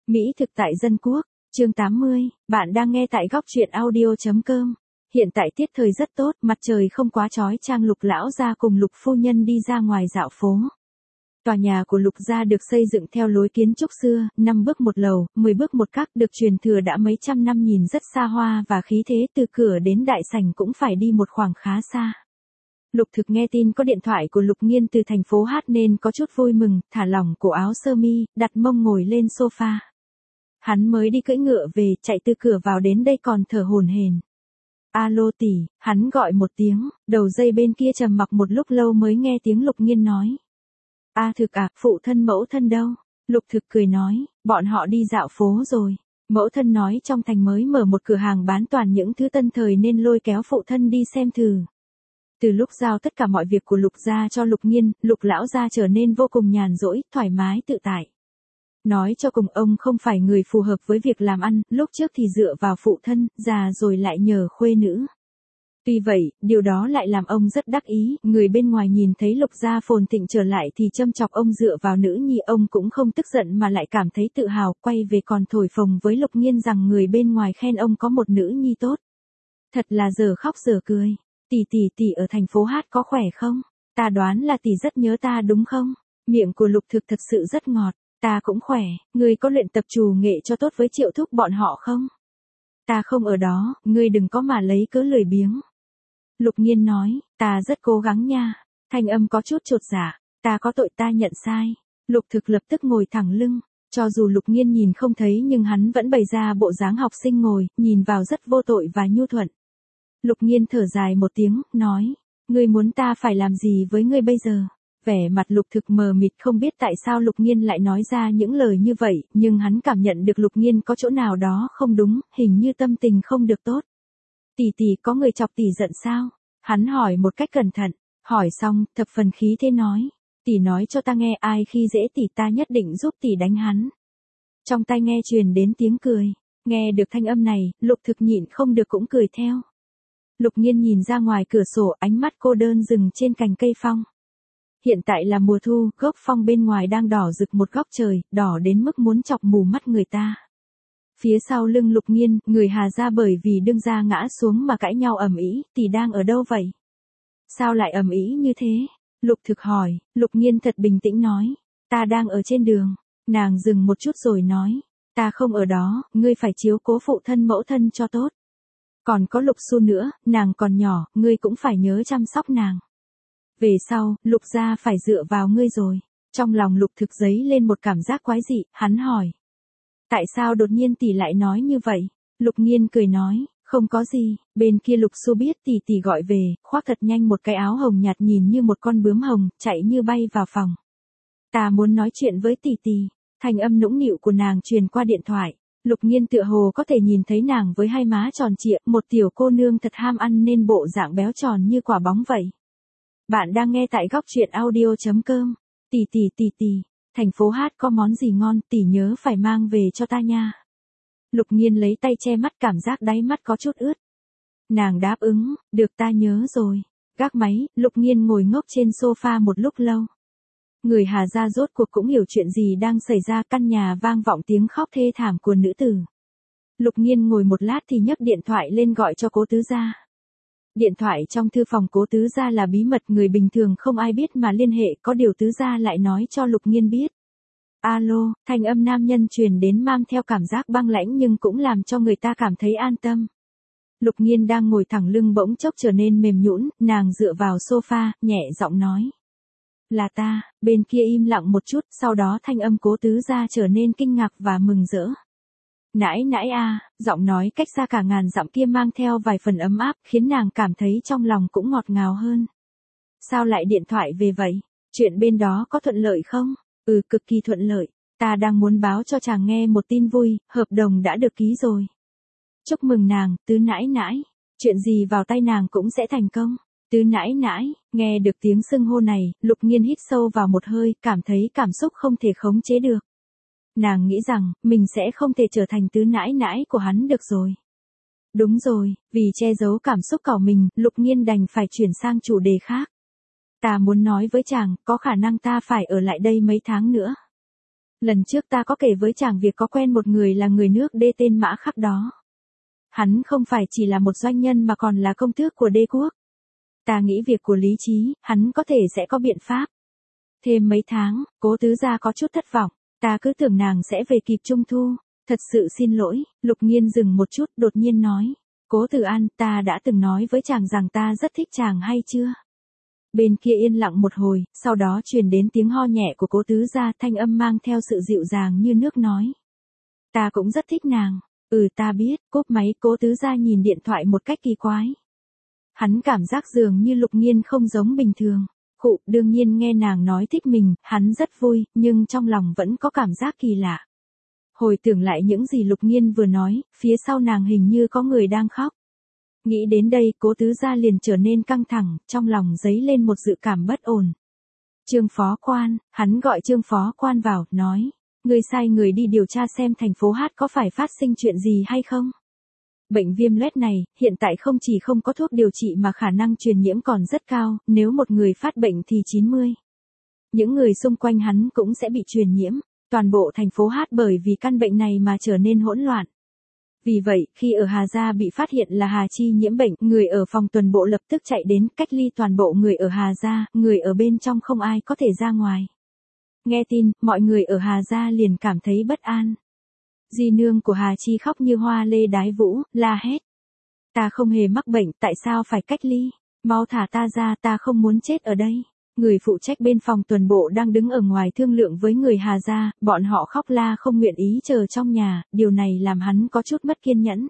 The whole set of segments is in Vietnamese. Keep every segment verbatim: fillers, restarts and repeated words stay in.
Mỹ thực tại dân quốc, chương tám mươi, bạn đang nghe tại góc truyện audio.com. Hiện tại tiết thời rất tốt, mặt trời không quá chói chang. Lục lão gia cùng Lục phu nhân đi ra ngoài dạo phố. Tòa nhà của Lục gia được xây dựng theo lối kiến trúc xưa, năm bước một lầu, mười bước một các, được truyền thừa đã mấy trăm năm, nhìn rất xa hoa và khí thế, từ cửa đến đại sảnh cũng phải đi một khoảng khá xa. Lục Thực nghe tin có điện thoại của Lục Nghiên từ thành phố hát nên có chút vui mừng, thả lỏng cổ áo sơ mi, đặt mông ngồi lên sofa. Hắn mới đi cưỡi ngựa về, chạy từ cửa vào đến đây còn thở hổn hển. Alo tỷ, hắn gọi một tiếng, đầu dây bên kia trầm mặc một lúc lâu mới nghe tiếng Lục Nghiên nói. A Thực à, phụ thân mẫu thân đâu? Lục Thực cười nói, bọn họ đi dạo phố rồi. Mẫu thân nói trong thành mới mở một cửa hàng bán toàn những thứ tân thời nên lôi kéo phụ thân đi xem thử. Từ lúc giao tất cả mọi việc của Lục gia cho Lục Nghiên, Lục lão gia trở nên vô cùng nhàn rỗi, thoải mái tự tại. Nói cho cùng ông không phải người phù hợp với việc làm ăn, lúc trước thì dựa vào phụ thân, già rồi lại nhờ khuê nữ. Tuy vậy, điều đó lại làm ông rất đắc ý, người bên ngoài nhìn thấy Lục gia phồn thịnh trở lại thì châm chọc ông dựa vào nữ nhi, ông cũng không tức giận mà lại cảm thấy tự hào, quay về còn thổi phồng với Lục Nghiên rằng người bên ngoài khen ông có một nữ nhi tốt. Thật là giờ khóc giờ cười. Tỷ tỷ tỷ ở thành phố hát có khỏe không? Ta đoán là tỷ rất nhớ ta đúng không? Miệng của Lục Thực thật sự rất ngọt. Ta cũng khỏe, ngươi có luyện tập trù nghệ cho tốt với Triệu thúc bọn họ không? Ta không ở đó, ngươi đừng có mà lấy cớ lười biếng. Lục Nghiên nói, ta rất cố gắng nha. Thanh âm có chút chột dạ, ta có tội ta nhận sai. Lục Thực lập tức ngồi thẳng lưng. Cho dù Lục Nghiên nhìn không thấy nhưng hắn vẫn bày ra bộ dáng học sinh ngồi, nhìn vào rất vô tội và nhu thuận. Lục Nghiên thở dài một tiếng, nói, ngươi muốn ta phải làm gì với ngươi bây giờ? Vẻ mặt Lục Thực mờ mịt, không biết tại sao Lục Nghiên lại nói ra những lời như vậy, nhưng hắn cảm nhận được Lục Nghiên có chỗ nào đó không đúng, hình như tâm tình không được tốt. Tỷ tỷ có người chọc tỷ giận sao? Hắn hỏi một cách cẩn thận, hỏi xong, thập phần khí thế nói, tỷ nói cho ta nghe ai khi dễ tỷ ta nhất định giúp tỷ đánh hắn. Trong tai nghe truyền đến tiếng cười, nghe được thanh âm này, Lục Thực nhịn không được cũng cười theo. Lục Nghiên nhìn ra ngoài cửa sổ, ánh mắt cô đơn dừng trên cành cây phong. Hiện tại là mùa thu, gốc phong bên ngoài đang đỏ rực một góc trời, đỏ đến mức muốn chọc mù mắt người ta. Phía sau lưng Lục Nghiên, người Hà gia bởi vì đương gia ngã xuống mà cãi nhau ầm ĩ, tỷ đang ở đâu vậy? Sao lại ầm ĩ như thế? Lục Thực hỏi. Lục Nghiên thật bình tĩnh nói, ta đang ở trên đường. Nàng dừng một chút rồi nói, ta không ở đó, ngươi phải chiếu cố phụ thân mẫu thân cho tốt. Còn có Lục Xu nữa, nàng còn nhỏ, ngươi cũng phải nhớ chăm sóc nàng. Về sau, Lục gia phải dựa vào ngươi rồi. Trong lòng Lục Thực dấy lên một cảm giác quái dị, hắn hỏi. Tại sao đột nhiên tỷ lại nói như vậy? Lục Nghiên cười nói, không có gì, bên kia Lục Xu biết tỷ tỷ gọi về, khoác thật nhanh một cái áo hồng nhạt nhìn như một con bướm hồng, chạy như bay vào phòng. Ta muốn nói chuyện với tỷ tỷ. Thanh âm nũng nịu của nàng truyền qua điện thoại. Lục Nghiên tựa hồ có thể nhìn thấy nàng với hai má tròn trịa, một tiểu cô nương thật ham ăn nên bộ dạng béo tròn như quả bóng vậy. Bạn đang nghe tại góc truyện audio.com. Tỷ tỷ tỷ tỷ, thành phố hát có món gì ngon, tỷ nhớ phải mang về cho ta nha. Lục Nghiên lấy tay che mắt, cảm giác đáy mắt có chút ướt. Nàng đáp ứng, được ta nhớ rồi. Gác máy, Lục Nghiên ngồi ngốc trên sofa một lúc lâu. Người Hà gia rốt cuộc cũng hiểu chuyện gì đang xảy ra, căn nhà vang vọng tiếng khóc thê thảm của nữ tử. Lục Nghiên ngồi một lát thì nhấc điện thoại lên gọi cho Cố tứ gia. Điện thoại trong thư phòng Cố tứ gia là bí mật, người bình thường không ai biết mà liên hệ, có điều tứ gia lại nói cho Lục Nghiên biết. Alo, thanh âm nam nhân truyền đến mang theo cảm giác băng lãnh nhưng cũng làm cho người ta cảm thấy an tâm. Lục Nghiên đang ngồi thẳng lưng bỗng chốc trở nên mềm nhũn, nàng dựa vào sofa, nhẹ giọng nói. Là ta. Bên kia im lặng một chút, sau đó thanh âm Cố tứ gia trở nên kinh ngạc và mừng rỡ. Nãi nãi a, giọng nói cách xa cả ngàn dặm kia mang theo vài phần ấm áp, khiến nàng cảm thấy trong lòng cũng ngọt ngào hơn. Sao lại điện thoại về vậy? Chuyện bên đó có thuận lợi không? Ừ, cực kỳ thuận lợi. Ta đang muốn báo cho chàng nghe một tin vui, hợp đồng đã được ký rồi. Chúc mừng nàng, tứ nãi nãi. Chuyện gì vào tay nàng cũng sẽ thành công. Tứ nãi nãi, nghe được tiếng xưng hô này, Lục Nghiên hít sâu vào một hơi, cảm thấy cảm xúc không thể khống chế được. Nàng nghĩ rằng, mình sẽ không thể trở thành tứ nãi nãi của hắn được rồi. Đúng rồi, vì che giấu cảm xúc của mình, Lục Nghiên đành phải chuyển sang chủ đề khác. Ta muốn nói với chàng, có khả năng ta phải ở lại đây mấy tháng nữa. Lần trước ta có kể với chàng việc có quen một người là người nước Đê tên Mã Khắc đó. Hắn không phải chỉ là một doanh nhân mà còn là công tước của Đê quốc. Ta nghĩ việc của lý trí, hắn có thể sẽ có biện pháp. Thêm mấy tháng, Cố tứ gia có chút thất vọng, ta cứ tưởng nàng sẽ về kịp Trung thu. Thật sự xin lỗi, Lục Nghiên dừng một chút đột nhiên nói. Cố Tử An, ta đã từng nói với chàng rằng ta rất thích chàng hay chưa? Bên kia yên lặng một hồi, sau đó truyền đến tiếng ho nhẹ của Cố tứ gia, thanh âm mang theo sự dịu dàng như nước nói. Ta cũng rất thích nàng. Ừ ta biết, cúp máy. Cố tứ gia nhìn điện thoại một cách kỳ quái. Hắn cảm giác dường như Lục Nghiên không giống bình thường. Khụ, đương nhiên nghe nàng nói thích mình, hắn rất vui, nhưng trong lòng vẫn có cảm giác kỳ lạ. Hồi tưởng lại những gì Lục Nghiên vừa nói, phía sau nàng hình như có người đang khóc. Nghĩ đến đây, Cố tứ gia liền trở nên căng thẳng, trong lòng dấy lên một dự cảm bất ổn. Trương phó quan, hắn gọi Trương phó quan vào, nói. Ngươi sai người đi điều tra xem thành phố Hát có phải phát sinh chuyện gì hay không? Bệnh viêm loét này, hiện tại không chỉ không có thuốc điều trị mà khả năng truyền nhiễm còn rất cao, nếu một người phát bệnh thì chín mươi. Những người xung quanh hắn cũng sẽ bị truyền nhiễm, toàn bộ thành phố Hát bởi vì căn bệnh này mà trở nên hỗn loạn. Vì vậy, khi ở Hà Gia bị phát hiện là Hà Chi nhiễm bệnh, người ở phòng tuần bộ lập tức chạy đến cách ly toàn bộ người ở Hà Gia, người ở bên trong không ai có thể ra ngoài. Nghe tin, mọi người ở Hà Gia liền cảm thấy bất an. Di nương của Hà Chi khóc như hoa lê đái vũ, la hét. Ta không hề mắc bệnh, tại sao phải cách ly? Mau thả ta ra, ta không muốn chết ở đây. Người phụ trách bên phòng tuần bộ đang đứng ở ngoài thương lượng với người Hà Gia, bọn họ khóc la không nguyện ý chờ trong nhà, điều này làm hắn có chút mất kiên nhẫn.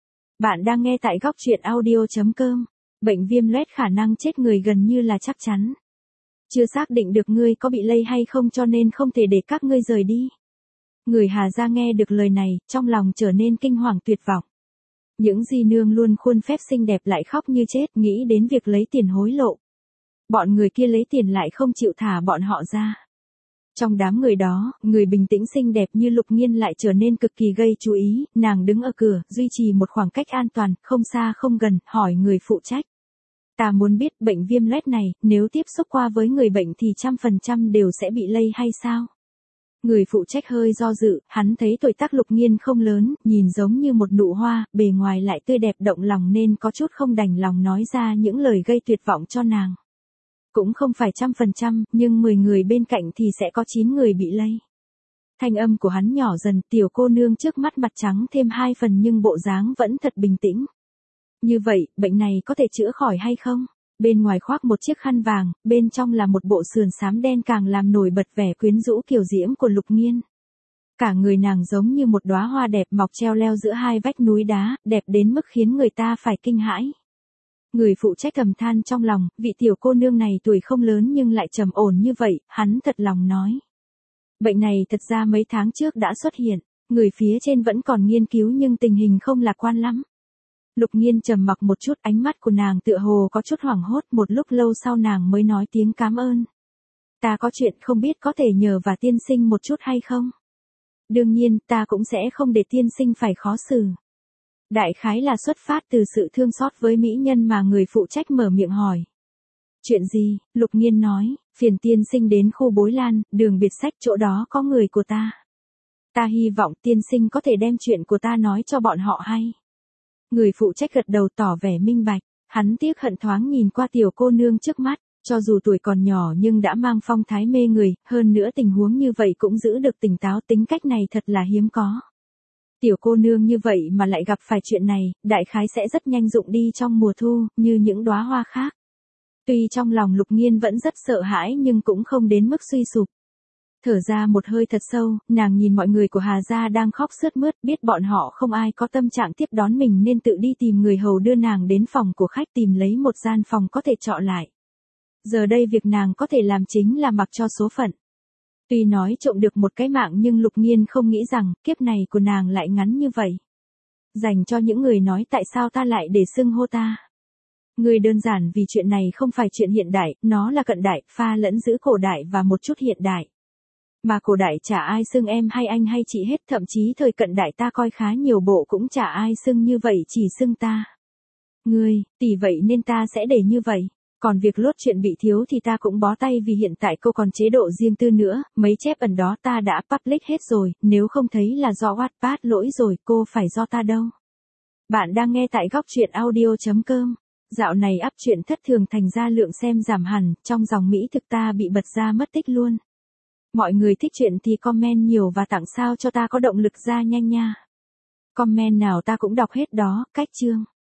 Bạn đang nghe tại góc truyện audio chấm com. Bệnh viêm loét khả năng chết người gần như là chắc chắn. Chưa xác định được ngươi có bị lây hay không cho nên không thể để các ngươi rời đi. Người Hà Gia nghe được lời này, trong lòng trở nên kinh hoàng tuyệt vọng. Những di nương luôn khuôn phép xinh đẹp lại khóc như chết, nghĩ đến việc lấy tiền hối lộ. Bọn người kia lấy tiền lại không chịu thả bọn họ ra. Trong đám người đó, người bình tĩnh xinh đẹp như Lục Nghiên lại trở nên cực kỳ gây chú ý, nàng đứng ở cửa, duy trì một khoảng cách an toàn, không xa không gần, hỏi người phụ trách. Ta muốn biết bệnh viêm loét này, nếu tiếp xúc qua với người bệnh thì trăm phần trăm đều sẽ bị lây hay sao? Người phụ trách hơi do dự, hắn thấy tuổi tác Lục Nghiên không lớn, nhìn giống như một nụ hoa, bề ngoài lại tươi đẹp động lòng nên có chút không đành lòng nói ra những lời gây tuyệt vọng cho nàng. Cũng không phải trăm phần trăm, nhưng mười người bên cạnh thì sẽ có chín người bị lây. Thanh âm của hắn nhỏ dần, tiểu cô nương trước mắt mặt trắng thêm hai phần nhưng bộ dáng vẫn thật bình tĩnh. Như vậy, bệnh này có thể chữa khỏi hay không? Bên ngoài khoác một chiếc khăn vàng, bên trong là một bộ sườn xám đen càng làm nổi bật vẻ quyến rũ kiều diễm của Lục Nghiên. Cả người nàng giống như một đóa hoa đẹp mọc treo leo giữa hai vách núi đá, đẹp đến mức khiến người ta phải kinh hãi. Người phụ trách thầm than trong lòng, vị tiểu cô nương này tuổi không lớn nhưng lại trầm ổn như vậy, hắn thật lòng nói. Bệnh này thật ra mấy tháng trước đã xuất hiện, người phía trên vẫn còn nghiên cứu nhưng tình hình không lạc quan lắm. Lục Nghiên trầm mặc một chút, ánh mắt của nàng tựa hồ có chút hoảng hốt, một lúc lâu sau nàng mới nói tiếng cảm ơn. Ta có chuyện không biết có thể nhờ và tiên sinh một chút hay không? Đương nhiên, ta cũng sẽ không để tiên sinh phải khó xử. Đại khái là xuất phát từ sự thương xót với mỹ nhân mà người phụ trách mở miệng hỏi. Chuyện gì? Lục Nghiên nói, phiền tiên sinh đến khu Bối Lan, đường biệt sách, chỗ đó có người của ta. Ta hy vọng tiên sinh có thể đem chuyện của ta nói cho bọn họ hay. Người phụ trách gật đầu tỏ vẻ minh bạch, hắn tiếc hận thoáng nhìn qua tiểu cô nương trước mắt, cho dù tuổi còn nhỏ nhưng đã mang phong thái mê người, hơn nữa tình huống như vậy cũng giữ được tỉnh táo, tính cách này thật là hiếm có. Tiểu cô nương như vậy mà lại gặp phải chuyện này, đại khái sẽ rất nhanh rụng đi trong mùa thu, như những đóa hoa khác. Tuy trong lòng Lục Nghiên vẫn rất sợ hãi nhưng cũng không đến mức suy sụp. Thở ra một hơi thật sâu, nàng nhìn mọi người của Hà Gia đang khóc sướt mướt, biết bọn họ không ai có tâm trạng tiếp đón mình nên tự đi tìm người hầu đưa nàng đến phòng của khách tìm lấy một gian phòng có thể trọ lại. Giờ đây việc nàng có thể làm chính là mặc cho số phận. Tuy nói trộm được một cái mạng nhưng Lục Nghiên không nghĩ rằng kiếp này của nàng lại ngắn như vậy. Dành cho những người nói tại sao ta lại để xưng hô ta. Người đơn giản vì chuyện này không phải chuyện hiện đại, nó là cận đại, pha lẫn giữa cổ đại và một chút hiện đại. Mà cổ đại chả ai xưng em hay anh hay chị hết, thậm chí thời cận đại ta coi khá nhiều bộ cũng chả ai xưng như vậy, chỉ xưng ta. Ngươi, tỷ vậy nên ta sẽ để như vậy. Còn việc lốt chuyện bị thiếu thì ta cũng bó tay vì hiện tại cô còn chế độ riêng tư nữa, mấy chép ẩn đó ta đã public hết rồi, nếu không thấy là do Wattpad lỗi rồi, cô phải do ta đâu. Bạn đang nghe tại góc truyện audio.com. Dạo này up truyện thất thường thành ra lượng xem giảm hẳn, trong dòng Mỹ thực ta bị bật ra mất tích luôn. Mọi người thích truyện thì comment nhiều và tặng sao cho ta có động lực ra nhanh nha. Comment nào ta cũng đọc hết đó, cách chương.